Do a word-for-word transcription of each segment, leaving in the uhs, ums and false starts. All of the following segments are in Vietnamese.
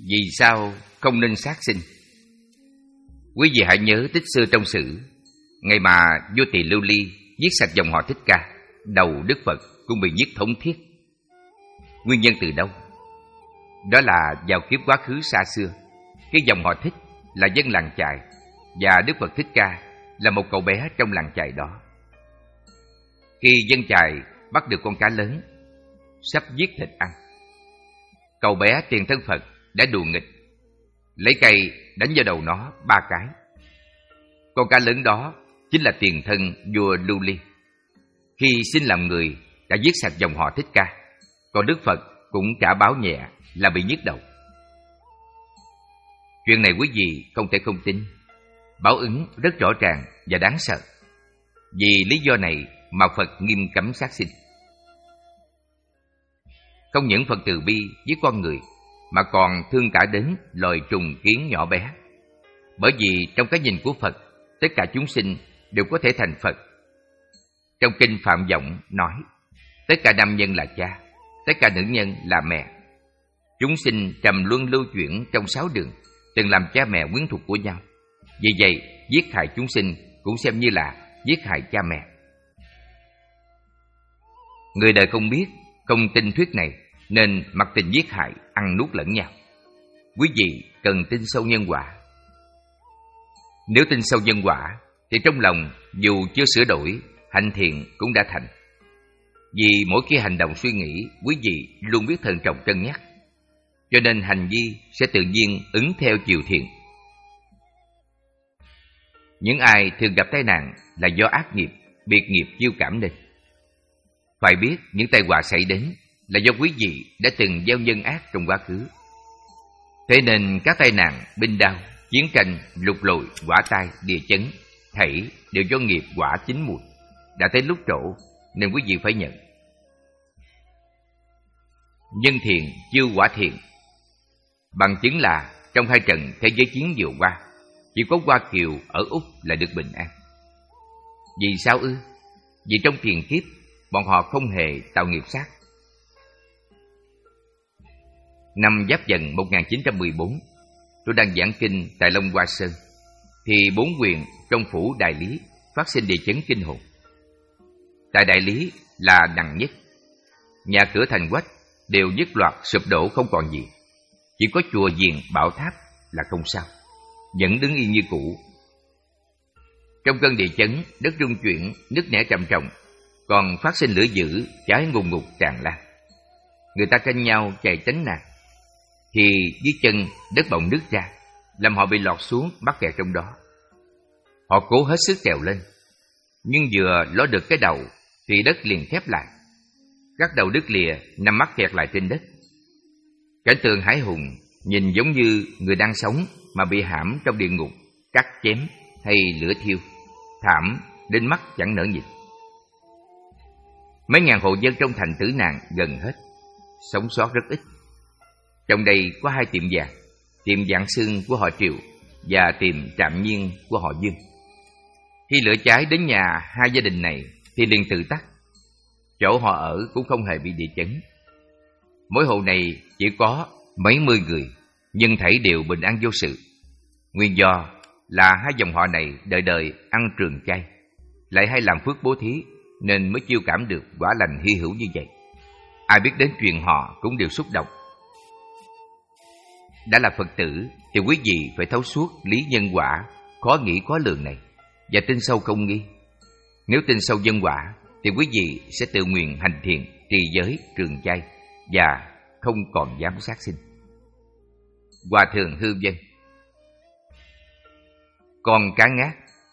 Vì sao không nên sát sinh? Quý vị hãy nhớ tích xưa trong sử, ngày mà vua Tỳ Lưu Ly giết sạch dòng họ Thích Ca, đầu Đức Phật cũng bị giết thống thiết. Nguyên nhân từ đâu? Đó là vào kiếp quá khứ xa xưa, cái dòng họ Thích là dân làng chài, và Đức Phật Thích Ca là một cậu bé trong làng chài đó. Khi dân chài bắt được con cá lớn, sắp giết thịt ăn, cậu bé tiền thân Phật đã đùa nghịch, lấy cây đánh vào đầu nó ba cái. Con cá lớn đó chính là tiền thân vua Lưu Ly. Khi sinh làm người đã giết sạch dòng họ Thích Ca, còn Đức Phật cũng trả báo nhẹ là bị nhức đầu. Chuyện này quý vị không thể không tin. Báo ứng rất rõ ràng và đáng sợ. Vì lý do này mà Phật nghiêm cấm sát sinh. Không những Phật từ bi với con người, mà còn thương cả đến loài trùng kiến nhỏ bé. Bởi vì trong cái nhìn của Phật, tất cả chúng sinh đều có thể thành Phật. Trong kinh Phạm Vọng nói, tất cả nam nhân là cha, tất cả nữ nhân là mẹ. Chúng sinh trầm luân lưu chuyển trong sáu đường, từng làm cha mẹ quyến thuộc của nhau. Vì vậy, giết hại chúng sinh cũng xem như là giết hại cha mẹ. Người đời không biết, không tin thuyết này, nên mặc tình giết hại, ăn nuốt lẫn nhau. Quý vị cần tin sâu nhân quả. Nếu tin sâu nhân quả, thì trong lòng dù chưa sửa đổi, hành thiện cũng đã thành. Vì mỗi khi hành động suy nghĩ, quý vị luôn biết thận trọng cân nhắc, cho nên hành vi sẽ tự nhiên ứng theo chiều thiện. Những ai thường gặp tai nạn là do ác nghiệp, biệt nghiệp chiêu cảm nên. Phải biết những tai họa xảy đến là do quý vị đã từng gieo nhân ác trong quá khứ. Thế nên các tai nạn, binh đao, chiến tranh, lục lội, hỏa tai, địa chấn, thảy đều do nghiệp quả chín mùi. Đã tới lúc trổ nên quý vị phải nhận. Nhân thiện chiêu quả thiện. Bằng chứng là trong hai trận thế giới chiến vừa qua, chỉ có Hoa Kiều ở Úc là được bình an. Vì sao ư? Vì trong tiền kiếp bọn họ không hề tạo nghiệp sát. Năm Giáp Dần một nghìn chín trăm mười bốn, tôi đang giảng kinh tại Long Hoa Sơn, thì bốn huyện trong phủ Đại Lý phát sinh địa chấn kinh hồn. Tại Đại Lý là nặng nhất, nhà cửa thành quách đều nhất loạt sụp đổ không còn gì, chỉ có chùa Diền Bảo Tháp là không sao, vẫn đứng yên như cũ. Trong cơn địa chấn, đất rung chuyển, nứt nẻ trầm trọng, còn phát sinh lửa dữ cháy ngùn ngụt tràn lan. Người ta tranh nhau chạy tránh nạn, thì dưới chân đất bỗng nứt ra, làm họ bị lọt xuống mắc kẹt trong đó. Họ cố hết sức trèo lên, nhưng vừa ló được cái đầu thì đất liền khép lại. Các đầu đứt lìa nằm mắc kẹt lại trên đất. Cảnh tượng hãi hùng, nhìn giống như người đang sống mà bị hãm trong địa ngục, cắt chém hay lửa thiêu, thảm đến mắt chẳng nỡ nhìn. Mấy ngàn hộ dân trong thành tử nạn gần hết, sống sót rất ít. Trong đây có hai tiệm vàng, tiệm Vạn Xương của họ Triệu và tiệm Trạm Nhiên của họ Dương. Khi lửa cháy đến nhà hai gia đình này thì liền tự tắt. Chỗ họ ở cũng không hề bị địa chấn. Mỗi hộ này chỉ có mấy mươi người, nhưng thảy đều bình an vô sự. Nguyên do là hai dòng họ này đời đời ăn trường chay, lại hay làm phước bố thí, nên mới chiêu cảm được quả lành hy hữu như vậy. Ai biết đến chuyện họ cũng đều xúc động. Đã là Phật tử thì quý vị phải thấu suốt lý nhân quả khó nghĩ khó lường này, và tin sâu không nghi. Nếu tin sâu nhân quả thì quý vị sẽ tự nguyện hành thiện, trì giới, trường chay và không còn dám sát sinh. Hòa Thượng Hư Vân. Con cá ngát.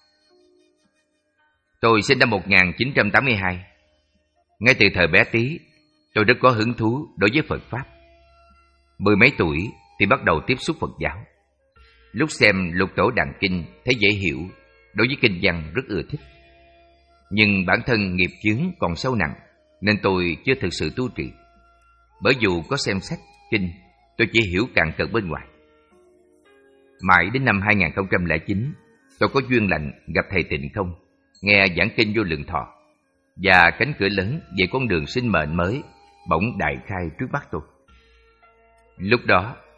Tôi sinh năm một nghìn chín trăm tám mươi hai. Ngay từ thời bé tí, tôi rất có hứng thú đối với Phật Pháp. Mười mấy tuổi thì bắt đầu tiếp xúc Phật giáo. Lúc xem Lục Tổ Đàn Kinh thấy dễ hiểu, đối với kinh văn rất ưa thích. Nhưng bản thân nghiệp chướng còn sâu nặng, nên tôi chưa thực sự tu trì. Bởi dù có xem sách, kinh, tôi chỉ hiểu cạn cợt bên ngoài. Mãi đến năm hai nghìn không trăm lẻ chín, tôi có duyên lành gặp thầy Tịnh Không, nghe giảng kinh Vô Lượng Thọ, và cánh cửa lớn về con đường sinh mệnh mới bỗng đại khai trước mắt tôi. Lúc đó,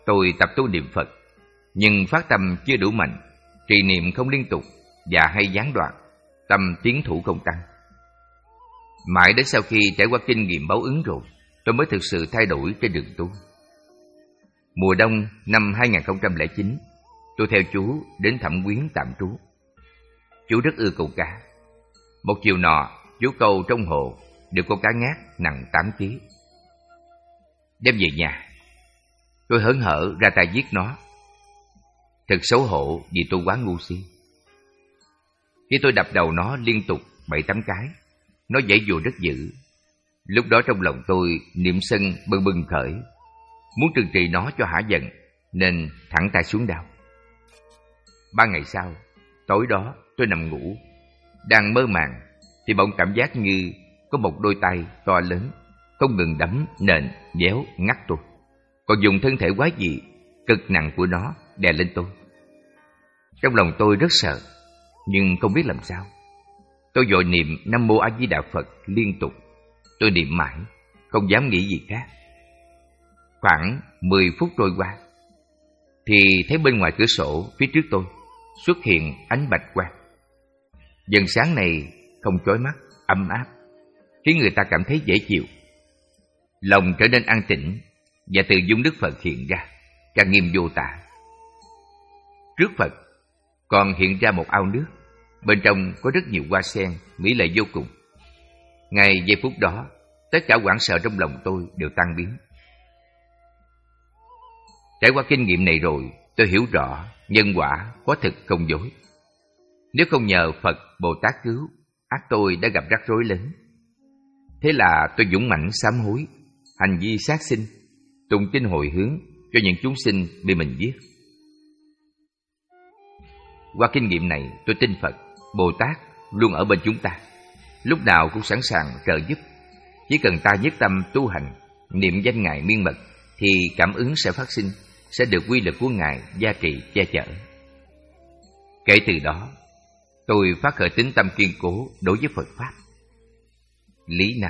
tôi tập tu niệm Phật, nhưng phát tâm chưa đủ mạnh, trì niệm không liên tục và hay gián đoạn, tâm tiến thủ không tăng. Mãi đến sau khi trải qua kinh nghiệm báo ứng rồi, tôi mới thực sự thay đổi trên đường tu. Mùa đông năm hai nghìn không trăm lẻ chín, tôi theo chú đến Thẩm Quyến tạm trú. Chú rất ưa câu cá. Một chiều nọ, chú câu trong hồ được con cá ngát nặng tám ký. Đem về nhà, tôi hớn hở ra tay giết nó. Thật xấu hổ vì tôi quá ngu si. Khi tôi đập đầu nó liên tục bảy tám cái, nó giãy giụa rất dữ. Lúc đó trong lòng tôi niệm sân bừng bừng khởi, muốn trừng trị nó cho hả giận, nên thẳng tay xuống đao. Ba ngày sau, tối đó tôi nằm ngủ, đang mơ màng thì bỗng cảm giác như có một đôi tay to lớn không ngừng đấm nền nhéo ngắt tôi, còn dùng thân thể quái dị cực nặng của nó đè lên tôi. Trong lòng tôi rất sợ, nhưng không biết làm sao. Tôi vội niệm Nam Mô A Di Đà Phật liên tục. Tôi niệm mãi, không dám nghĩ gì khác. Khoảng mười phút trôi qua, thì thấy bên ngoài cửa sổ phía trước tôi xuất hiện ánh bạch quang. Dần sáng này không chói mắt, ấm áp, khiến người ta cảm thấy dễ chịu. Lòng trở nên an tĩnh, và từ dung đức Phật hiện ra, trang nghiêm vô tả. Trước Phật còn hiện ra một ao nước, bên trong có rất nhiều hoa sen mỹ lệ vô cùng. Ngay giây phút đó, tất cả hoảng sợ trong lòng tôi đều tan biến. Trải qua kinh nghiệm này rồi, tôi hiểu rõ nhân quả có thực không dối. Nếu không nhờ Phật Bồ Tát cứu, ắt tôi đã gặp rắc rối lớn. Thế là tôi dũng mãnh sám hối, hành vi sát sinh, tụng kinh hồi hướng cho những chúng sinh bị mình giết. Qua kinh nghiệm này, tôi tin Phật Bồ Tát luôn ở bên chúng ta, lúc nào cũng sẵn sàng trợ giúp. Chỉ cần ta nhất tâm tu hành, niệm danh Ngài miên mật, thì cảm ứng sẽ phát sinh, sẽ được quy lực của Ngài gia trì che chở. Kể từ đó, tôi phát khởi tín tâm kiên cố đối với Phật Pháp. Lý Nam.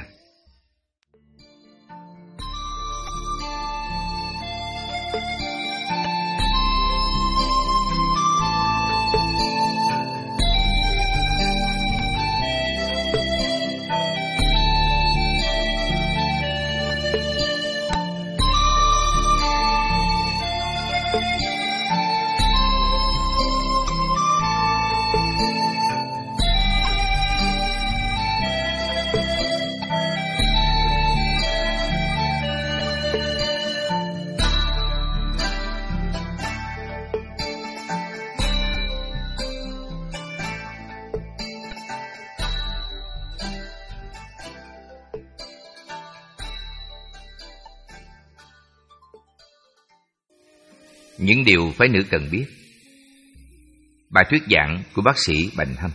Những điều phái nữ cần biết. Bài thuyết giảng của bác sĩ Bành Hâm.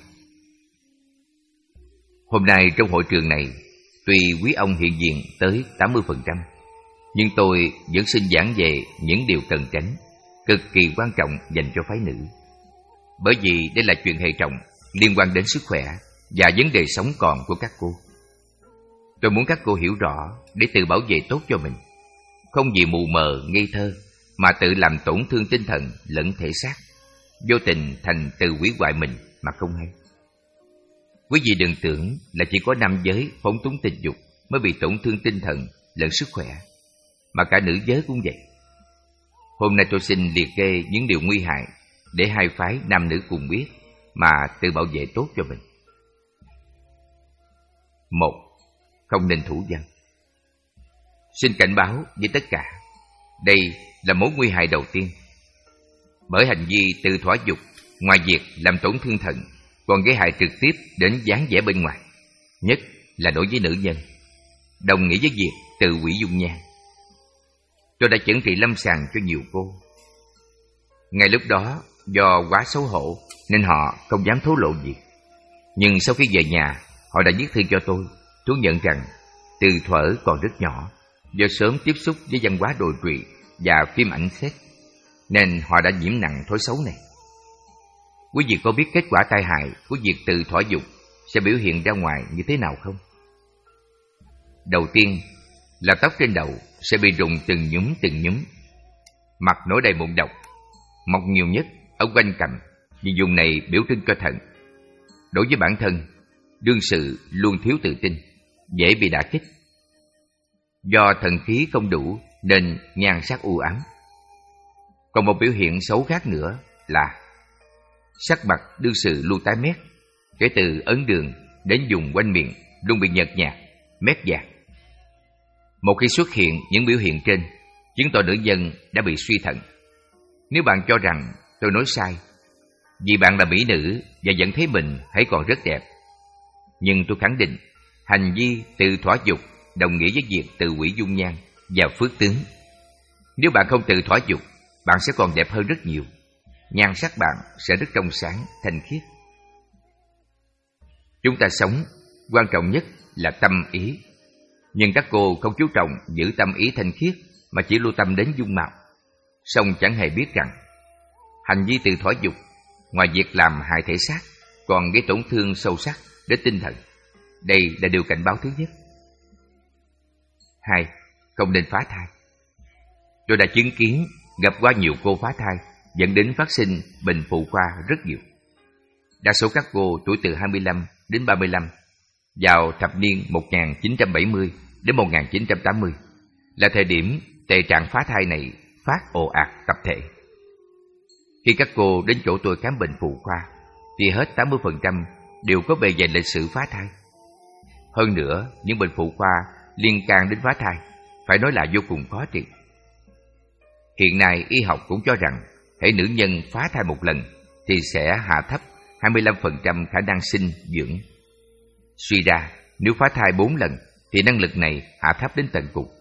Hôm nay trong hội trường này, tuy quý ông hiện diện tới tám mươi phần trăm, nhưng tôi vẫn xin giảng về những điều cần tránh, cực kỳ quan trọng dành cho phái nữ. Bởi vì đây là chuyện hệ trọng, liên quan đến sức khỏe và vấn đề sống còn của các cô. Tôi muốn các cô hiểu rõ để tự bảo vệ tốt cho mình, không vì mù mờ, ngây thơ mà tự làm tổn thương tinh thần lẫn thể xác, vô tình thành tự hủy hoại mình mà không hay. Quý vị đừng tưởng là chỉ có nam giới phóng túng tình dục mới bị tổn thương tinh thần lẫn sức khỏe, mà cả nữ giới cũng vậy. Hôm nay tôi xin liệt kê những điều nguy hại để hai phái nam nữ cùng biết mà tự bảo vệ tốt cho mình. Một, không nên thủ dâm. Xin cảnh báo với tất cả, đây là mối nguy hại đầu tiên. Bởi hành vi tự thỏa dục, ngoài việc làm tổn thương thận, còn gây hại trực tiếp đến dáng vẻ bên ngoài, nhất là đối với nữ nhân, đồng nghĩa với việc tự hủy dung nhan. Tôi đã chẩn trị lâm sàng cho nhiều cô. Ngay lúc đó, do quá xấu hổ nên họ không dám thổ lộ gì. Nhưng sau khi về nhà, họ đã viết thư cho tôi, thú nhận rằng từ thuở còn rất nhỏ, do sớm tiếp xúc với văn hóa đồi trụy và phim ảnh sex, nên họ đã nhiễm nặng thói xấu này. Quý vị có biết kết quả tai hại của việc tự thỏa dục sẽ biểu hiện ra ngoài như thế nào không? Đầu tiên là tóc trên đầu sẽ bị rụng từng nhúm từng nhúm. mặt nổi đầy mụn độc, mọc nhiều nhất ở quanh cằm, vì vùng này biểu trưng cho thận. Đối với bản thân, đương sự luôn thiếu tự tin, dễ bị đả kích. Do thần khí không đủ nên nhan sắc u ám. Còn một biểu hiện xấu khác nữa là sắc mặt đương sự luôn tái mét, kể từ ấn đường đến vùng quanh miệng luôn bị nhợt nhạt, mét vàng. Một khi xuất hiện những biểu hiện trên, chứng tỏ nữ nhân đã bị suy thận. Nếu bạn cho rằng tôi nói sai, vì bạn là mỹ nữ và vẫn thấy mình hãy còn rất đẹp, nhưng tôi khẳng định hành vi tự thỏa dục đồng nghĩa với việc tự hủy dung nhan và phước tướng. Nếu bạn không tự thỏa dục, bạn sẽ còn đẹp hơn rất nhiều. Nhan sắc bạn sẽ rất trong sáng, thanh khiết. Chúng ta sống, quan trọng nhất là tâm ý. Nhưng các cô không chú trọng giữ tâm ý thanh khiết, mà chỉ lưu tâm đến dung mạo. Song chẳng hề biết rằng hành vi tự thỏa dục, ngoài việc làm hại thể xác, còn gây tổn thương sâu sắc đến tinh thần. Đây là điều cảnh báo thứ nhất. Hai, không nên phá thai. Tôi đã chứng kiến gặp qua nhiều cô phá thai, dẫn đến phát sinh bệnh phụ khoa rất nhiều. Đa số các cô tuổi từ hai mươi lăm đến ba mươi lăm, vào thập niên một nghìn chín trăm bảy mươi đến một nghìn chín trăm tám mươi, là thời điểm tệ trạng phá thai này phát ồ ạt tập thể. Khi các cô đến chỗ tôi khám bệnh phụ khoa, thì hết tám mươi phần trăm đều có bề dày lịch sử phá thai. Hơn nữa, những bệnh phụ khoa liên can đến phá thai phải nói là vô cùng khó trị. Hiện nay y học cũng cho rằng hễ nữ nhân phá thai một lần thì sẽ hạ thấp hai mươi lăm phần trăm khả năng sinh dưỡng. Suy ra, nếu phá thai bốn lần thì năng lực này hạ thấp đến tận cùng.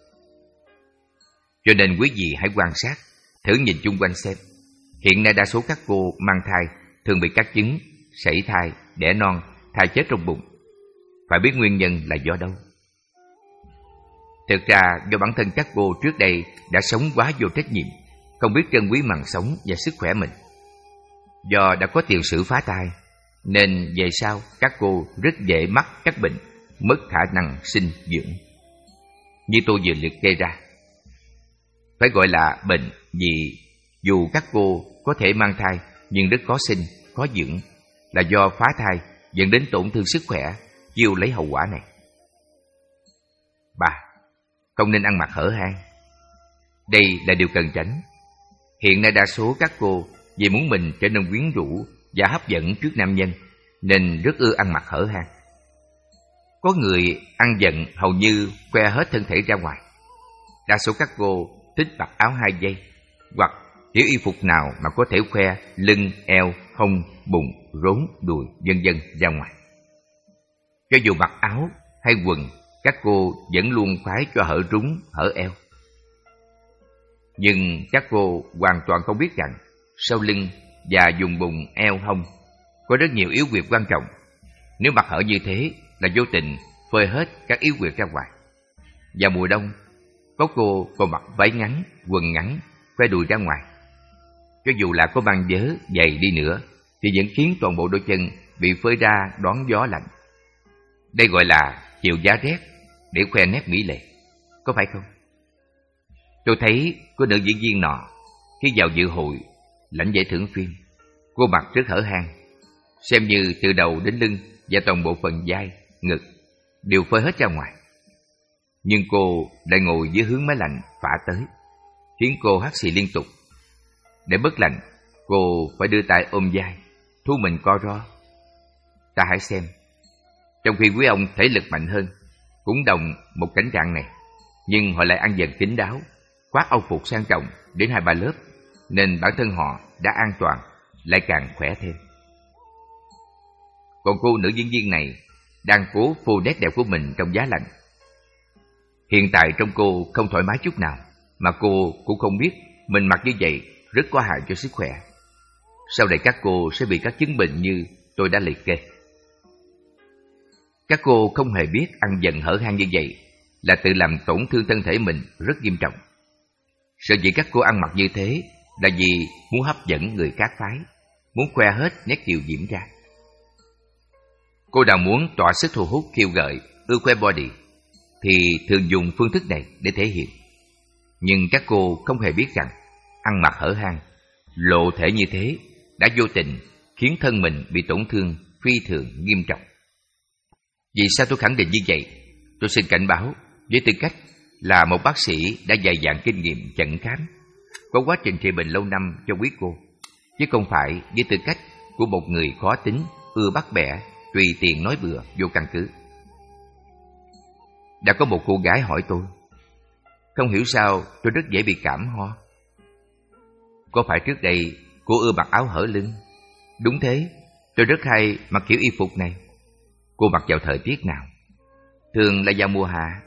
Cho nên quý vị hãy quan sát, thử nhìn chung quanh xem. Hiện nay đa số các cô mang thai thường bị các chứng sảy thai, đẻ non, thai chết trong bụng. Phải biết nguyên nhân là do đâu? Thực ra do bản thân các cô trước đây đã sống quá vô trách nhiệm, không biết trân quý mạng sống và sức khỏe mình. Do đã có tiền sử phá thai, nên về sau các cô rất dễ mắc các bệnh, mất khả năng sinh dưỡng. Như tôi vừa liệt kê ra, phải gọi là bệnh vì dù các cô có thể mang thai nhưng rất khó sinh, khó dưỡng, là do phá thai dẫn đến tổn thương sức khỏe, chịu lấy hậu quả này. Ba, không nên ăn mặc hở hang. Đây là điều cần tránh. Hiện nay đa số các cô vì muốn mình trở nên quyến rũ và hấp dẫn trước nam nhân nên rất ưa ăn mặc hở hang. Có người ăn giận hầu như khoe hết thân thể ra ngoài. Đa số các cô thích mặc áo hai dây hoặc kiểu y phục nào mà có thể khoe lưng, eo, hông, bụng, rốn, đùi, vân vân ra ngoài. Cho dù mặc áo hay quần, các cô vẫn luôn khoái cho hở rúng, hở eo. Nhưng các cô hoàn toàn không biết rằng sau lưng và vùng bụng, eo, hông có rất nhiều yếu huyệt quan trọng. Nếu mặc hở như thế là vô tình phơi hết các yếu huyệt ra ngoài. Vào mùa đông, có cô còn mặc váy ngắn, quần ngắn, khoe đùi ra ngoài. Cho dù là có mang vớ, giày đi nữa thì vẫn khiến toàn bộ đôi chân bị phơi ra đón gió lạnh. Đây gọi là chịu giá rét để khoe nét mỹ lệ, có phải không? Tôi thấy có nữ diễn viên nọ khi vào dự hội lãnh giải thưởng phim, cô mặc rất hở hang, xem như từ đầu đến lưng và toàn bộ phần vai, ngực đều phơi hết ra ngoài. Nhưng cô lại ngồi dưới hướng máy lạnh phả tới, khiến cô hắt xì liên tục. Để bớt lạnh, cô phải đưa tay ôm vai, thu mình co ro. Ta hãy xem, trong khi quý ông thể lực mạnh hơn, cũng đồng một cảnh trạng này, nhưng họ lại ăn dần kín đáo, khoác âu phục sang trọng đến hai ba lớp, nên bản thân họ đã an toàn, lại càng khỏe thêm. Còn cô nữ diễn viên này đang cố phô nét đẹp của mình trong giá lạnh. Hiện tại trong cô không thoải mái chút nào, mà cô cũng không biết mình mặc như vậy rất có hại cho sức khỏe. Sau này các cô sẽ bị các chứng bệnh như tôi đã liệt kê. Các cô không hề biết ăn dần hở hang như vậy là tự làm tổn thương thân thể mình rất nghiêm trọng. Sở dĩ các cô ăn mặc như thế là vì muốn hấp dẫn người khác phái, muốn khoe hết nét kiều diễm ra. Cô nào muốn tỏa sức thu hút, khiêu gợi, ưa khoe body thì thường dùng phương thức này để thể hiện. Nhưng các cô không hề biết rằng ăn mặc hở hang, lộ thể như thế đã vô tình khiến thân mình bị tổn thương phi thường nghiêm trọng. Vì sao tôi khẳng định như vậy? Tôi xin cảnh báo với tư cách là một bác sĩ đã dày dạn kinh nghiệm chẩn khám, có quá trình trị bệnh lâu năm cho quý cô, chứ không phải với tư cách của một người khó tính, ưa bắt bẻ, tùy tiện nói bừa vô căn cứ. Đã có một cô gái hỏi tôi, không hiểu sao tôi rất dễ bị cảm ho. Có phải trước đây cô ưa mặc áo hở lưng? Đúng thế, tôi rất hay mặc kiểu y phục này. Cô mặc vào thời tiết nào? Thường là vào mùa hạ.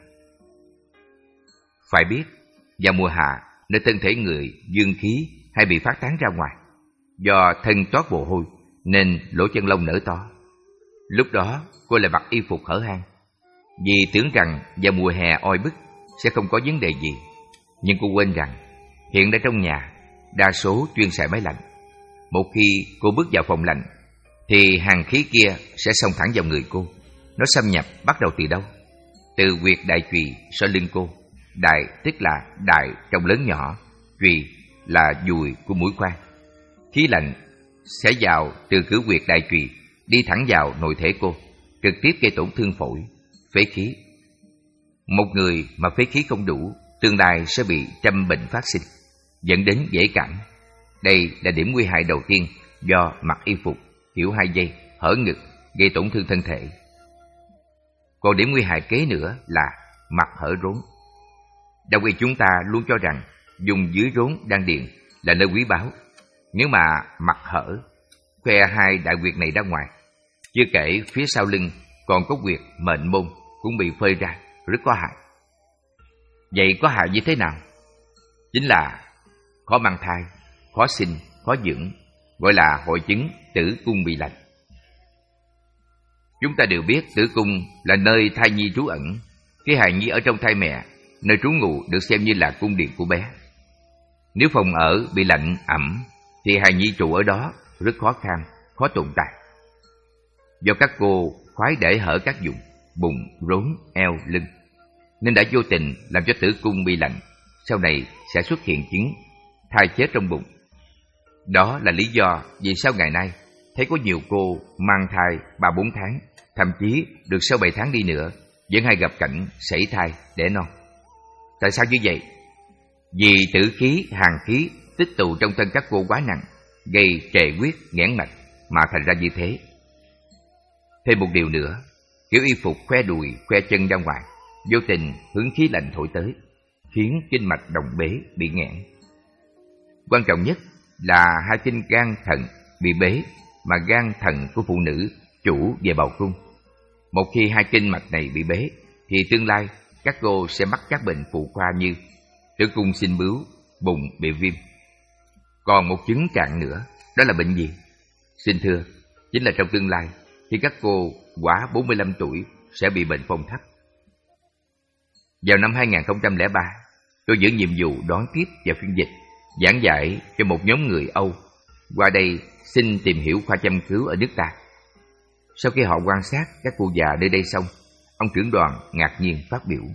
Phải biết, vào mùa hạ, nơi thân thể người dương khí hay bị phát tán ra ngoài. Do thân toát mồ hôi nên lỗ chân lông nở to. Lúc đó cô lại mặc y phục hở hang, vì tưởng rằng vào mùa hè oi bức sẽ không có vấn đề gì. Nhưng cô quên rằng hiện ở trong nhà đa số chuyên xài máy lạnh. Một khi cô bước vào phòng lạnh thì hàn khí kia sẽ xông thẳng vào người cô. Nó xâm nhập bắt đầu từ đâu? Từ huyệt đại chùy sau lưng cô. Đại tức là đại trong lớn nhỏ, chùy là dùi của mũi khoan. Khí lạnh sẽ vào từ cửa huyệt đại chùy đi thẳng vào nội thể cô, trực tiếp gây tổn thương phổi, phế khí. Một người mà phế khí không đủ, tương lai sẽ bị trăm bệnh phát sinh, dẫn đến dễ cảm. Đây là điểm nguy hại đầu tiên do mặc y phục kiểu hai dây, hở ngực, gây tổn thương thân thể. Còn điểm nguy hại kế nữa là mặc hở rốn. Đông y chúng ta luôn cho rằng dùng dưới rốn đan điền là nơi quý báu. Nếu mà mặc hở, khoe hai đại huyệt này ra ngoài, chưa kể phía sau lưng còn có huyệt mệnh môn cũng bị phơi ra, rất có hại. Vậy có hại như thế nào? Chính là khó mang thai, khó sinh, khó dưỡng, gọi là hội chứng tử cung bị lạnh. Chúng ta đều biết tử cung là nơi thai nhi trú ẩn. Khi hài nhi ở trong thai mẹ, nơi trú ngụ được xem như là cung điện của bé. Nếu phòng ở bị lạnh, ẩm, thì hài nhi trụ ở đó rất khó khăn, khó tồn tại. Do các cô khoái để hở các vùng bụng, rốn, eo, lưng, nên đã vô tình làm cho tử cung bị lạnh, sau này sẽ xuất hiện chứng thai chết trong bụng. Đó là lý do vì sao ngày nay thấy có nhiều cô mang thai ba bốn tháng, thậm chí được sáu bảy tháng đi nữa, vẫn hay gặp cảnh sảy thai, đẻ non. Tại sao như vậy? Vì tử khí, hàn khí tích tụ trong thân các cô quá nặng, gây trệ huyết, nghẽn mạch mà thành ra như thế. Thêm một điều nữa, kiểu y phục khoe đùi, khoe chân ra ngoài, vô tình hứng khí lạnh thổi tới, khiến kinh mạch đồng bế bị nghẽn. Quan trọng nhất là hai kinh gan thận bị bế, mà gan thận của phụ nữ chủ về bào cung. Một khi hai kinh mạch này bị bế, thì tương lai các cô sẽ mắc các bệnh phụ khoa như tử cung sinh bướu, bụng bị viêm. Còn một chứng trạng nữa, đó là bệnh gì? Xin thưa, chính là trong tương lai, khi các cô quá bốn mươi lăm tuổi sẽ bị bệnh phong thấp. Vào năm hai nghìn không trăm lẻ ba, tôi giữ nhiệm vụ đón tiếp và phiên dịch, giảng dạy cho một nhóm người Âu qua đây xin tìm hiểu khoa châm cứu ở nước ta. Sau khi họ quan sát các cụ già nơi đây xong, ông trưởng đoàn ngạc nhiên phát biểu: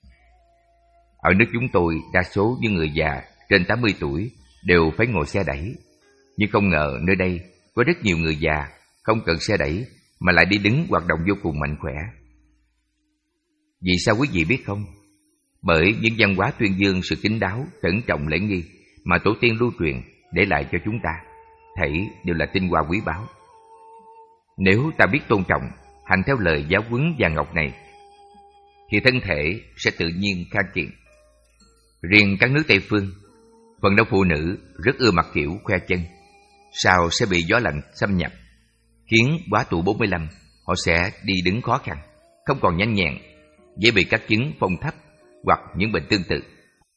ở nước chúng tôi, đa số những người già trên tám mươi tuổi đều phải ngồi xe đẩy. Nhưng không ngờ nơi đây có rất nhiều người già không cần xe đẩy mà lại đi đứng hoạt động vô cùng mạnh khỏe. Vì sao quý vị biết không? Bởi những văn hóa tuyên dương sự kín đáo, cẩn trọng lễ nghi mà tổ tiên lưu truyền để lại cho chúng ta, thảy đều là tinh hoa quý báu. Nếu ta biết tôn trọng, hành theo lời giáo huấn vàng ngọc này, thì thân thể sẽ tự nhiên khang kiện. Riêng các nước Tây phương, phần đông phụ nữ rất ưa mặc kiểu khoe chân, sau sẽ bị gió lạnh xâm nhập, khiến quá tuổi bốn mươi lăm họ sẽ đi đứng khó khăn, không còn nhanh nhẹn, dễ bị các chứng phong thấp hoặc những bệnh tương tự.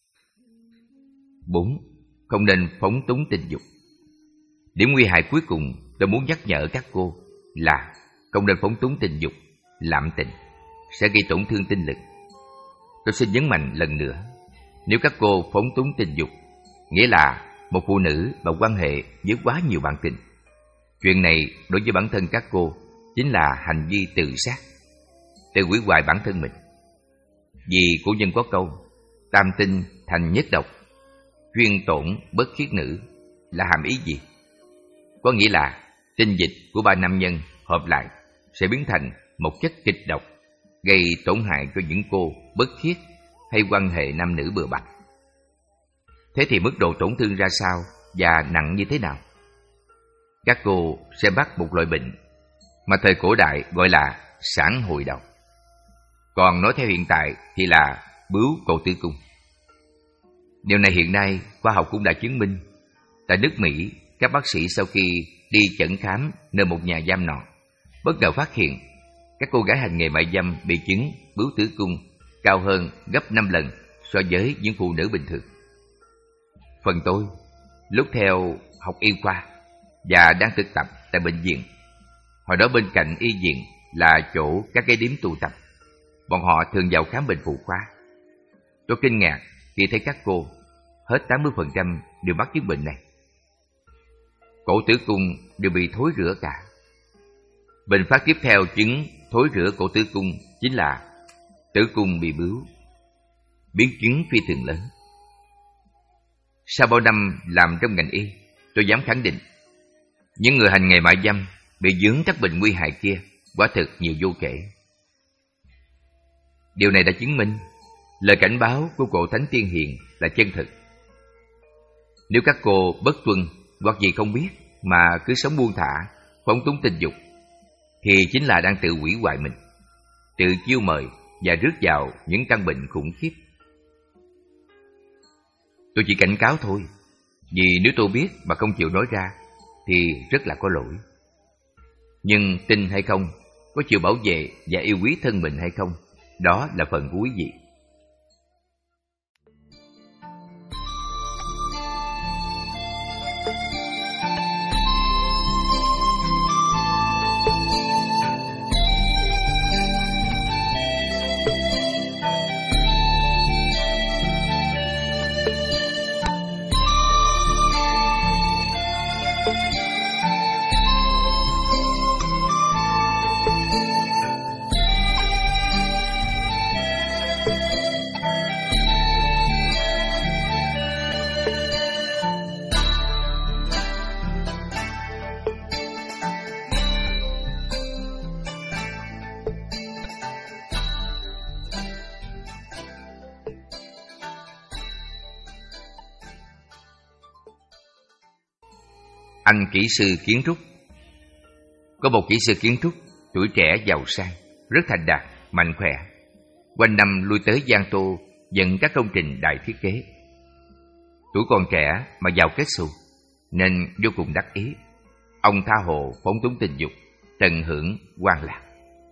Bốn. Không nên phóng túng tình dục. Điểm nguy hại cuối cùng tôi muốn nhắc nhở các cô là không nên phóng túng tình dục, lạm tình, sẽ gây tổn thương tinh lực. Tôi xin nhấn mạnh lần nữa, nếu các cô phóng túng tình dục, nghĩa là một phụ nữ mà quan hệ với quá nhiều bạn tình. Chuyện này đối với bản thân các cô chính là hành vi tự sát, tự hủy hoại bản thân mình. Vì cổ nhân có câu tam tinh thành nhất độc, chuyên tổn bất khiết nữ là hàm ý gì? Có nghĩa là tinh dịch của ba nam nhân hợp lại sẽ biến thành một chất kịch độc, gây tổn hại cho những cô bất khiết hay quan hệ nam nữ bừa bãi. Thế thì mức độ tổn thương ra sao và nặng như thế nào? Các cô sẽ mắc một loại bệnh mà thời cổ đại gọi là sản hội độc. Còn nói theo hiện tại thì là bướu cổ tử cung. Điều này hiện nay khoa học cũng đã chứng minh. Tại nước Mỹ, các bác sĩ sau khi đi chẩn khám nơi một nhà giam nọ, bất ngờ phát hiện các cô gái hành nghề mại dâm bị chứng bướu tử cung cao hơn gấp năm lần so với những phụ nữ bình thường. Phần tôi, lúc theo học y khoa và đang thực tập tại bệnh viện, hồi đó bên cạnh y viện là chỗ các cái điếm tụ tập, bọn họ thường vào khám bệnh phụ khoa. Tôi kinh ngạc khi thấy các cô, hết tám mươi phần trăm đều mắc chứng bệnh này. Cổ tử cung đều bị thối rữa cả. Bệnh phát tiếp theo chứng thối rữa cổ tử cung chính là tử cung bị bướu, biến chứng phi thường lớn. Sau bao năm làm trong ngành y, tôi dám khẳng định, những người hành nghề mại dâm bị vướng các bệnh nguy hại kia quả thực nhiều vô kể. Điều này đã chứng minh lời cảnh báo của cộ Thánh Tiên Hiền là chân thực. Nếu các cô bất tuân hoặc gì không biết mà cứ sống buông thả, phóng túng tình dục, thì chính là đang tự hủy hoại mình, tự chiêu mời và rước vào những căn bệnh khủng khiếp. Tôi chỉ cảnh cáo thôi, vì nếu tôi biết mà không chịu nói ra thì rất là có lỗi. Nhưng tin hay không, có chịu bảo vệ và yêu quý thân mình hay không, đó là phần của quý vị. Anh kỹ sư kiến trúc. Có một kỹ sư kiến trúc tuổi trẻ giàu sang, rất thành đạt, mạnh khỏe, quanh năm lui tới Giang Tô dẫn các công trình đại thiết kế. Tuổi còn trẻ mà giàu kết xù nên vô cùng đắc ý. Ông tha hồ phóng túng tình dục, tận hưởng hoang lạc.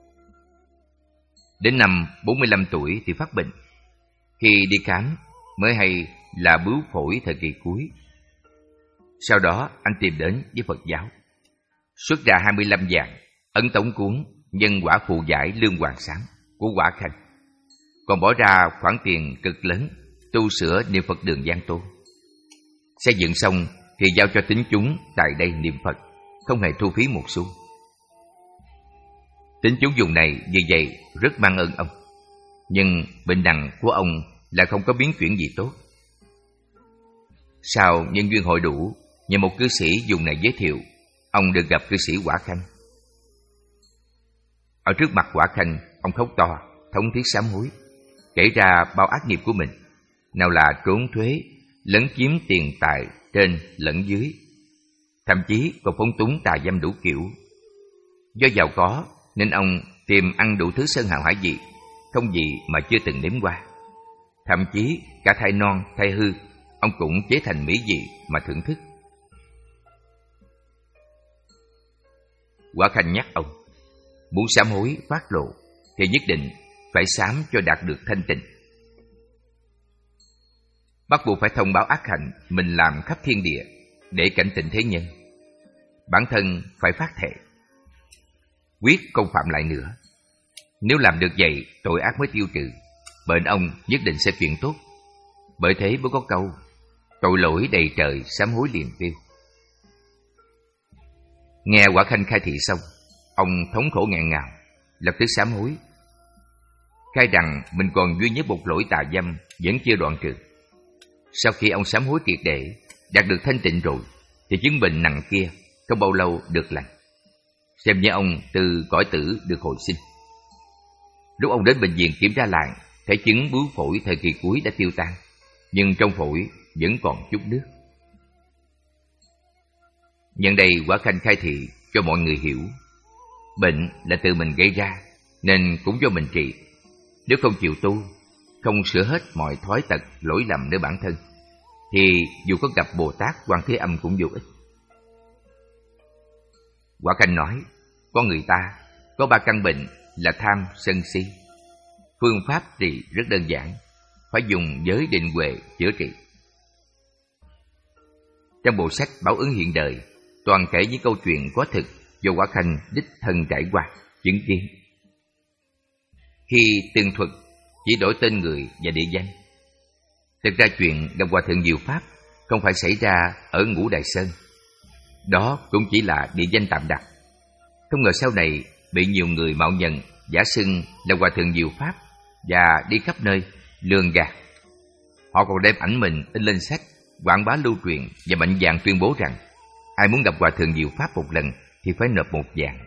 Đến năm bốn mươi lăm tuổi thì phát bệnh. Khi đi khám mới hay là bướu phổi thời kỳ cuối. Sau đó anh tìm đến với Phật giáo, xuất ra hai mươi lăm vạn ấn tống cuốn Nhân quả phụ giải lương hoàng sáng của Quả Khanh, còn bỏ ra khoản tiền cực lớn tu sửa niệm Phật đường Giang Tô. Xây dựng xong thì giao cho tín chúng tại đây niệm Phật, không hề thu phí một xu. Tín chúng dùng này vì vậy rất mang ơn ông, nhưng bệnh nặng của ông lại không có biến chuyển gì tốt. Sau nhân duyên hội đủ, nhờ một cư sĩ dùng này giới thiệu, ông được gặp cư sĩ Quả Khanh. Ở trước mặt Quả Khanh, ông khóc to, thống thiết sám hối, kể ra bao ác nghiệp của mình, nào là trốn thuế, lấn chiếm tiền tài trên lẫn dưới, thậm chí còn phóng túng tà dâm đủ kiểu. Do giàu có nên ông tìm ăn đủ thứ sơn hào hải vị, không gì mà chưa từng nếm qua. Thậm chí cả thai non, thai hư, ông cũng chế thành mỹ vị mà thưởng thức. Quả Khanh nhắc ông, muốn sám hối phát lộ thì nhất định phải sám cho đạt được thanh tịnh. Bắt buộc phải thông báo ác hạnh mình làm khắp thiên địa để cảnh tỉnh thế nhân. Bản thân phải phát thệ, quyết không phạm lại nữa. Nếu làm được vậy, tội ác mới tiêu trừ, bệnh ông nhất định sẽ chuyển tốt. Bởi thế mới có câu tội lỗi đầy trời, sám hối liền tiêu. Nghe Quả Khanh khai thị xong, ông thống khổ nghẹn ngào, lập tức sám hối, khai rằng mình còn duy nhất một lỗi tà dâm vẫn chưa đoạn trừ. sau khi ông sám hối triệt để, đạt được thanh tịnh rồi, thì chứng bệnh nặng kia không bao lâu được lành. Xem như ông từ cõi tử được hồi sinh. Lúc ông đến bệnh viện kiểm tra lại, thấy chứng bướu phổi thời kỳ cuối đã tiêu tan, nhưng trong phổi vẫn còn chút nước. Nhân đây Quả Khanh khai thị cho mọi người hiểu, bệnh là tự mình gây ra, nên cũng do mình trị. Nếu không chịu tu, không sửa hết mọi thói tật lỗi lầm nơi bản thân, thì dù có gặp Bồ Tát Quan Thế Âm cũng vô ích. Quả Khanh nói, con người ta có ba căn bệnh là tham, sân, si. Phương pháp trị rất đơn giản, phải dùng giới định huệ chữa trị. Trong bộ sách Báo Ứng Hiện Đời, toàn kể những câu chuyện có thực do Quả Khanh đích thân trải qua, chứng kiến. Khi tường thuật chỉ đổi tên người và địa danh. Thực ra chuyện gặp Hòa Thượng Diệu Pháp không phải xảy ra ở Ngũ Đài Sơn. Đó cũng chỉ là địa danh tạm đặt. Không ngờ sau này bị nhiều người mạo nhận giả xưng là Hòa Thượng Diệu Pháp và đi khắp nơi lường gạt. Họ còn đem ảnh mình in lên sách, quảng bá lưu truyền và mạnh dạn tuyên bố rằng ai muốn gặp Hòa Thượng Diệu Pháp một lần thì phải nộp một vạn.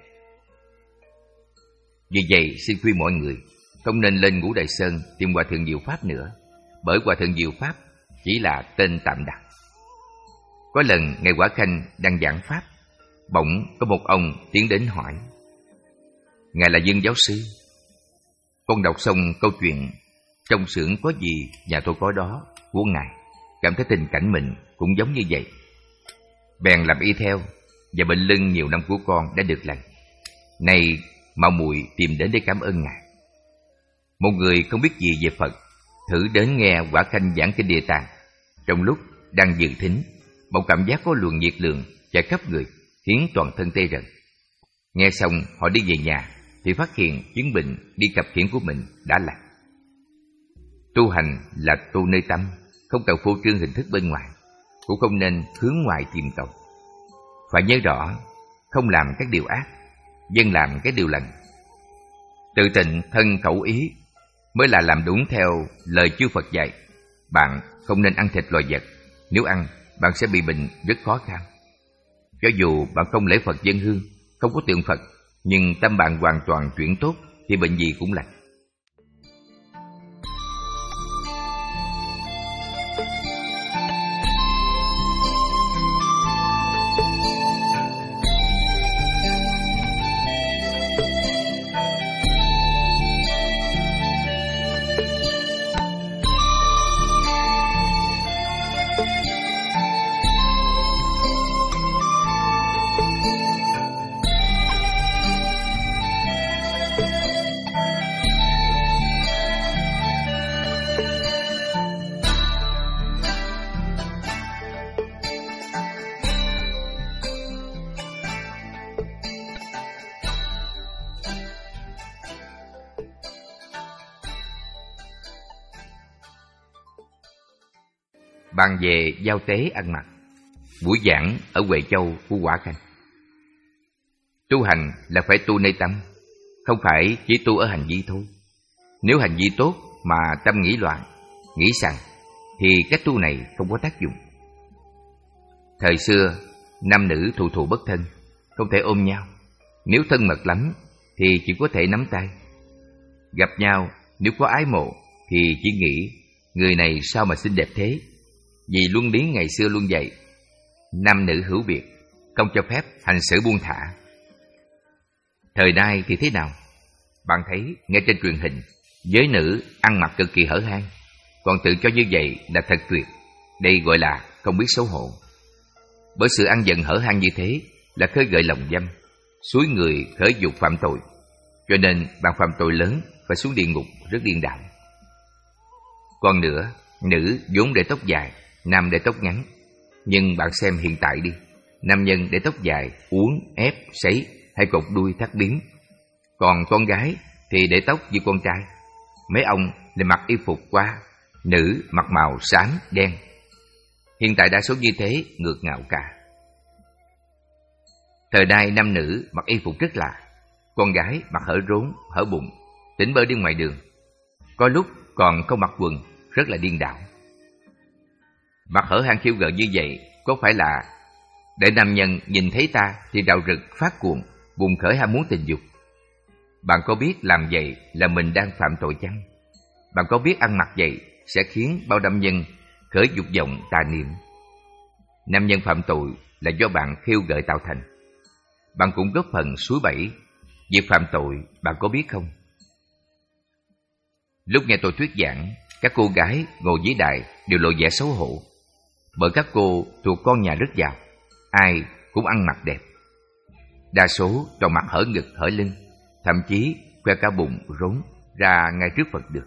Vì vậy xin khuyên mọi người không nên lên Ngũ Đài Sơn tìm Hòa Thượng Diệu Pháp nữa, bởi Hòa Thượng Diệu Pháp chỉ là tên tạm đặt. Có lần Ngài Quả Khanh đang giảng pháp, bỗng có một ông tiến đến hỏi: Ngài là Dương giáo sư? Con đọc xong câu chuyện trong xưởng có gì nhà tôi có đó của Ngài, cảm thấy tình cảnh mình cũng giống như vậy, bèn làm y theo, và bệnh lưng nhiều năm của con đã được lành. Nay mạo muội tìm đến để cảm ơn Ngài. Một người không biết gì về Phật thử đến nghe Quả Khanh giảng kinh Địa Tạng. Trong lúc đang dự thính, một cảm giác có luồng nhiệt lượng chạy khắp người, khiến toàn thân tê rần. Nghe xong họ đi về nhà thì phát hiện chứng bệnh đi khập khiễng của mình đã lành. Tu hành là tu nơi tâm, không cần phô trương hình thức bên ngoài, cũng không nên hướng ngoài tìm tòi. Phải nhớ rõ, không làm các điều ác, dân làm cái điều lành. Tự tịnh thân khẩu ý mới là làm đúng theo lời chư Phật dạy. Bạn không nên ăn thịt loài vật, nếu ăn bạn sẽ bị bệnh rất khó khăn. Cho dù bạn không lễ Phật dân hương, không có tượng Phật, nhưng tâm bạn hoàn toàn chuyển tốt thì bệnh gì cũng lành. Bàn về giao tế ăn mặc. Buổi giảng ở Huệ Châu của Quả Khanh. Tu hành là phải tu nơi tâm, không phải chỉ tu ở hành vi thôi. Nếu hành vi tốt mà tâm nghĩ loạn, nghĩ sằng, thì cách tu này không có tác dụng. Thời xưa, nam nữ thù thù bất thân, không thể ôm nhau. Nếu thân mật lắm thì chỉ có thể nắm tay. Gặp nhau, nếu có ái mộ thì chỉ nghĩ người này sao mà xinh đẹp thế. Vì luân lý ngày xưa luôn vậy, nam nữ hữu biệt, không cho phép hành xử buông thả. Thời nay thì thế nào? Bạn thấy ngay trên truyền hình, giới nữ ăn mặc cực kỳ hở hang, còn tự cho như vậy là thật tuyệt. Đây gọi là không biết xấu hổ. Bởi sự ăn dần hở hang như thế là khơi gợi lòng dâm, xúi người khởi dục phạm tội. Cho nên bạn phạm tội lớn phải xuống địa ngục rất điên đảo. Còn nữa, nữ vốn để tóc dài, nam để tóc ngắn. Nhưng bạn xem hiện tại đi, nam nhân để tóc dài, uốn, ép, sấy hay cột đuôi thắt bím. Còn con gái thì để tóc như con trai. Mấy ông lại mặc y phục qua, nữ mặc màu xám, đen. Hiện tại đa số như thế ngược ngạo cả. Thời nay nam nữ mặc y phục rất lạ. Con gái mặc hở rốn, hở bụng, tỉnh bơ đi ngoài đường. Có lúc còn không mặc quần, rất là điên đảo. Mặt hở hang khiêu gợi như vậy có phải là để nam nhân nhìn thấy ta thì rạo rực phát cuồng, bùng khởi ham muốn tình dục? Bạn có biết làm vậy là mình đang phạm tội chăng? Bạn có biết ăn mặc vậy sẽ khiến bao nam nhân khởi dục vọng tà niệm? Nam nhân phạm tội là do bạn khiêu gợi tạo thành. Bạn cũng góp phần suối bẫy việc phạm tội, bạn có biết không? Lúc nghe tôi thuyết giảng, các cô gái ngồi dưới đài đều lộ vẻ xấu hổ, bởi các cô thuộc con nhà rất giàu, ai cũng ăn mặc đẹp. Đa số tròn mặt hở ngực hở lưng, thậm chí khoe cả bụng rốn ra ngay trước Phật được.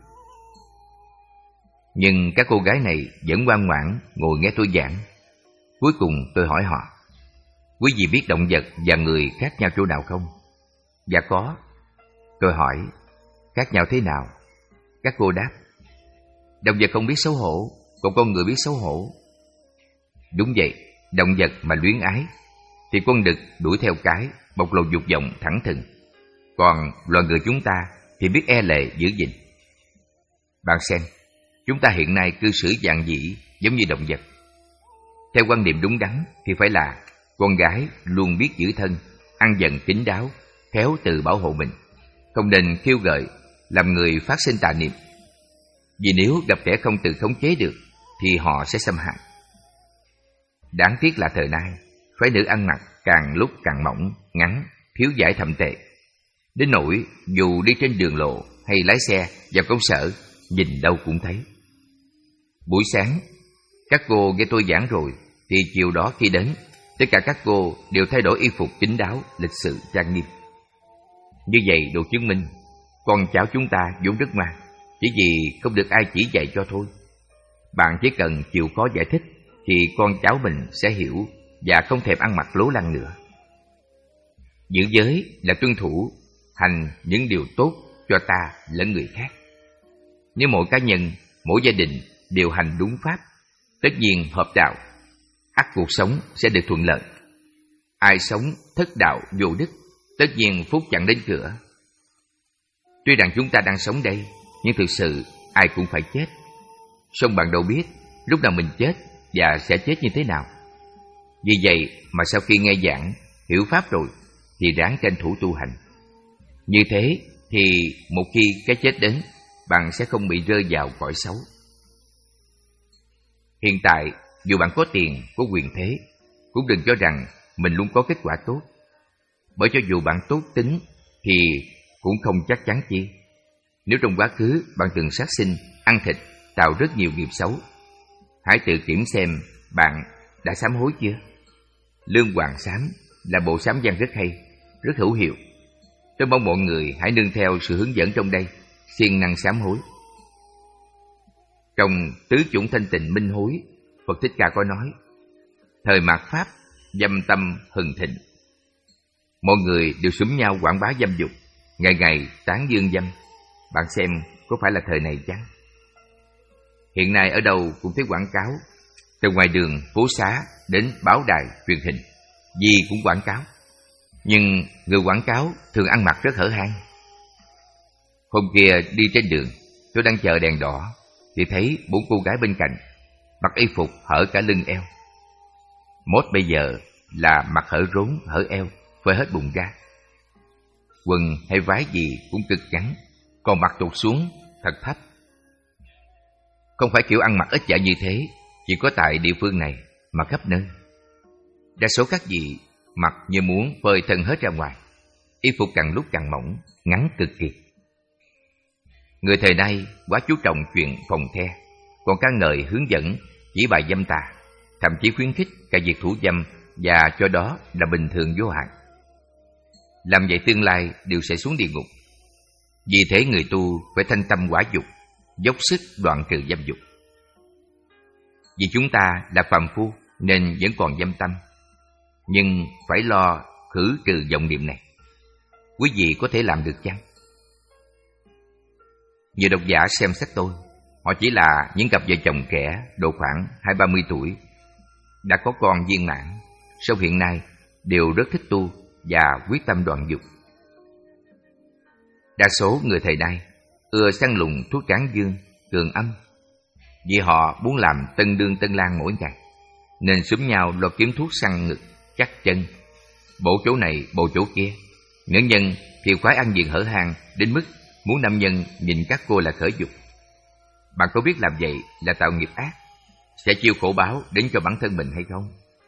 Nhưng các cô gái này vẫn ngoan ngoãn ngồi nghe tôi giảng. Cuối cùng tôi hỏi họ: quý vị biết động vật và người khác nhau chỗ nào không? Dạ có. Tôi hỏi: khác nhau thế nào? Các cô đáp: động vật không biết xấu hổ, còn con người biết xấu hổ. Đúng vậy, động vật mà luyến ái thì con đực đuổi theo cái, bộc lộ dục vọng thẳng thừng. Còn loài người chúng ta thì biết e lệ giữ gìn. Bạn xem, chúng ta hiện nay cư xử giản dị giống như động vật. Theo quan niệm đúng đắn thì phải là con gái luôn biết giữ thân, ăn dần kín đáo, khéo tự bảo hộ mình, không nên khiêu gợi làm người phát sinh tà niệm. Vì nếu gặp kẻ không tự khống chế được thì họ sẽ xâm hại. Đáng tiếc là thời nay, phái nữ ăn mặc càng lúc càng mỏng, ngắn, thiếu vải thậm tệ. Đến nỗi dù đi trên đường lộ hay lái xe vào công sở, nhìn đâu cũng thấy. Buổi sáng, các cô nghe tôi giảng rồi, thì chiều đó khi đến, tất cả các cô đều thay đổi y phục kín đáo, lịch sự, trang nghiêm. Như vậy đủ chứng minh con cháu chúng ta vốn rất ngoan, chỉ vì không được ai chỉ dạy cho thôi. Bạn chỉ cần chịu khó giải thích thì con cháu mình sẽ hiểu và không thèm ăn mặc lố lăng nữa. Giữ giới là tuân thủ, hành những điều tốt cho ta lẫn người khác. Nếu mỗi cá nhân, mỗi gia đình đều hành đúng pháp, tất nhiên hợp đạo, ắt cuộc sống sẽ được thuận lợi. Ai sống thất đạo vô đức, tất nhiên phúc chẳng đến cửa. Tuy rằng chúng ta đang sống đây, nhưng thực sự ai cũng phải chết. Song bạn đâu biết lúc nào mình chết và sẽ chết như thế nào. Vì vậy mà sau khi nghe giảng, hiểu pháp rồi thì ráng tranh thủ tu hành. Như thế thì một khi cái chết đến, bạn sẽ không bị rơi vào cõi xấu. Hiện tại, dù bạn có tiền, có quyền thế, cũng đừng cho rằng mình luôn có kết quả tốt. Bởi cho dù bạn tốt tính thì cũng không chắc chắn chi. Nếu trong quá khứ bạn từng sát sinh, ăn thịt, tạo rất nhiều nghiệp xấu, hãy tự kiểm xem bạn đã sám hối chưa. Lương Hoàng Sám là bộ sám văn rất hay, rất hữu hiệu. Tôi mong mọi người hãy nương theo sự hướng dẫn trong đây, siêng năng sám hối. Trong Tứ Chủng Thanh Tịnh Minh Hối, Phật Thích Ca có nói: thời mạt Pháp, dâm tâm hừng thịnh. Mọi người đều xúm nhau quảng bá dâm dục, ngày ngày tán dương dâm. Bạn xem có phải là thời này chăng? Hiện nay ở đâu cũng thấy quảng cáo, từ ngoài đường, phố xá đến báo đài, truyền hình, gì cũng quảng cáo. Nhưng người quảng cáo thường ăn mặc rất hở hang. Hôm kia đi trên đường, tôi đang chờ đèn đỏ thì thấy bốn cô gái bên cạnh mặc y phục hở cả lưng eo. Mốt bây giờ là mặc hở rốn, hở eo, phơi hết bụng ra. Quần hay váy gì cũng cực ngắn, còn mặc tụt xuống thật thấp. Không phải kiểu ăn mặc ít dạ như thế chỉ có tại địa phương này, mà khắp nơi. Đa số các vị mặc như muốn phơi thân hết ra ngoài, y phục càng lúc càng mỏng, ngắn cực kỳ. Người thời nay quá chú trọng chuyện phòng the, còn ca ngợi hướng dẫn chỉ bài dâm tà, thậm chí khuyến khích cả việc thủ dâm, và cho đó là bình thường vô hạn. Làm vậy tương lai đều sẽ xuống địa ngục. Vì thế người tu phải thanh tâm quả dục, dốc sức đoạn trừ dâm dục. Vì chúng ta là phàm phu nên vẫn còn dâm tâm, nhưng phải lo khử trừ vọng niệm này. Quý vị có thể làm được chăng? Nhiều độc giả xem sách tôi, họ chỉ là những cặp vợ chồng trẻ độ khoảng hai ba mươi tuổi, đã có con viên mãn, sau hiện nay đều rất thích tu và quyết tâm đoạn dục. Đa số người thời nay ưa săn lùng thuốc tráng dương, cường âm. vì họ muốn làm tân đương tân lang mỗi ngày, nên xúm nhau lo kiếm thuốc săn ngực, cắt chân, bổ chỗ này bổ chỗ kia. Nữ nhân thì khoái ăn diện hở hang đến mức muốn nam nhân nhìn các cô là khởi dục. Bạn có biết làm vậy là tạo nghiệp ác, sẽ chịu khổ báo đến cho bản thân mình hay không?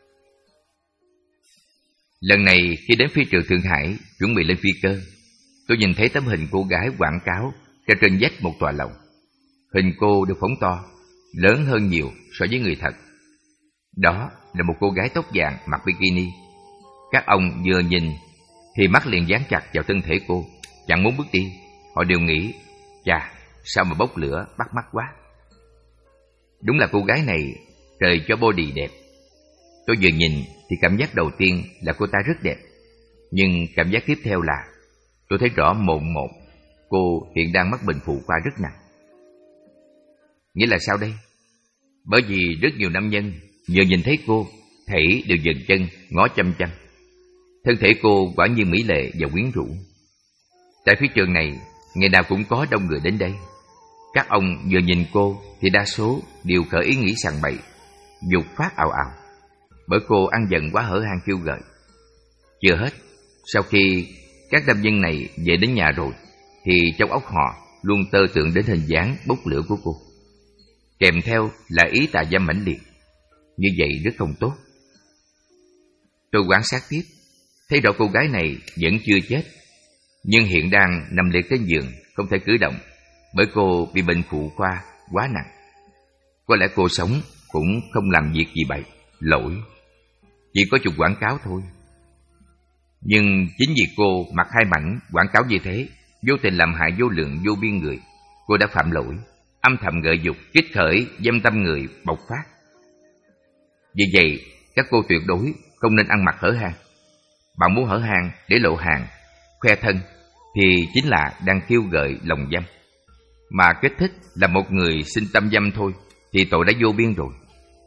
Lần này khi đến phi trường Thượng Hải chuẩn bị lên phi cơ, tôi nhìn thấy tấm hình cô gái quảng cáo treo trên vách một tòa lầu. Hình cô được phóng to, lớn hơn nhiều so với người thật. Đó là một cô gái tóc vàng mặc bikini. Các ông vừa nhìn thì mắt liền dán chặt vào thân thể cô, chẳng muốn bước đi. Họ đều nghĩ, chà, sao mà bốc lửa bắt mắt quá. Đúng là cô gái này trời cho body đẹp. Tôi vừa nhìn thì cảm giác đầu tiên là cô ta rất đẹp. Nhưng cảm giác tiếp theo là tôi thấy rõ mồn một cô hiện đang mắc bệnh phụ khoa rất nặng. Nghĩa là sao đây? Bởi vì rất nhiều nam nhân vừa nhìn thấy cô, thảy đều dừng chân ngó chăm chăm. Thân thể cô quả nhiên mỹ lệ và quyến rũ. Tại phía trường này, ngày nào cũng có đông người đến đây. Các ông vừa nhìn cô thì đa số đều khởi ý nghĩ sằng bậy, dục phát ào ào, bởi cô ăn dần quá hở hang khiêu gợi. Chưa hết, sau khi các nam nhân này về đến nhà rồi, thì trong óc họ luôn tơ tưởng đến hình dáng bốc lửa của cô, kèm theo là ý tà dâm mãnh liệt. Như vậy rất không tốt. Tôi quan sát tiếp, thấy rõ cô gái này vẫn chưa chết, nhưng hiện đang nằm liệt trên giường, không thể cử động, bởi cô bị bệnh phụ khoa quá nặng. Có lẽ cô sống cũng không làm việc gì bậy, lỗi, chỉ có chụp quảng cáo thôi. Nhưng chính vì cô mặc hai mảnh quảng cáo như thế, vô tình làm hại vô lượng vô biên người, cô đã phạm lỗi, âm thầm gợi dục, kích khởi dâm tâm người bộc phát. Vì vậy, các cô tuyệt đối không nên ăn mặc hở hang. Bạn muốn hở hang để lộ hàng, khoe thân thì chính là đang khiêu gợi lòng dâm. Mà kích thích là một người sinh tâm dâm thôi thì tội đã vô biên rồi.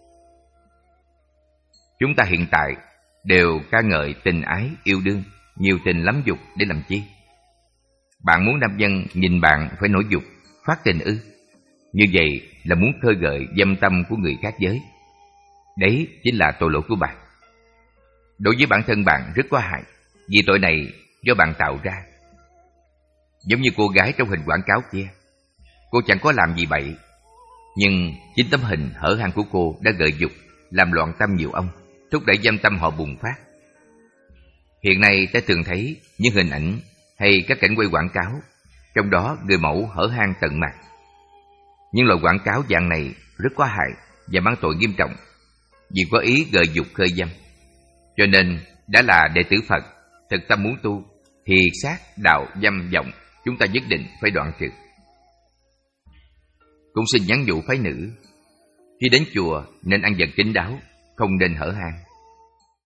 Chúng ta hiện tại đều ca ngợi tình ái, yêu đương, nhiều tình lắm dục để làm chi? Bạn muốn nam nhân nhìn bạn phải nổi dục, phát tình ư? Như vậy là muốn khơi gợi dâm tâm của người khác giới. Đấy chính là tội lỗi của bạn. Đối với bản thân bạn rất có hại, vì tội này do bạn tạo ra. Giống như cô gái trong hình quảng cáo kia, cô chẳng có làm gì bậy, nhưng chính tấm hình hở hang của cô đã gợi dục, làm loạn tâm nhiều ông, thúc đẩy dâm tâm họ bùng phát. Hiện nay ta thường thấy những hình ảnh hay các cảnh quay quảng cáo, trong đó người mẫu hở hang tận mặt. Nhưng loại quảng cáo dạng này rất có hại và mang tội nghiêm trọng, vì có ý gợi dục khơi dâm. Cho nên đã là đệ tử Phật, thực tâm muốn tu, thì sát đạo dâm vọng chúng ta nhất định phải đoạn trừ. Cũng xin nhắn nhủ phái nữ, khi đến chùa nên ăn vận kín đáo, không nên hở hang.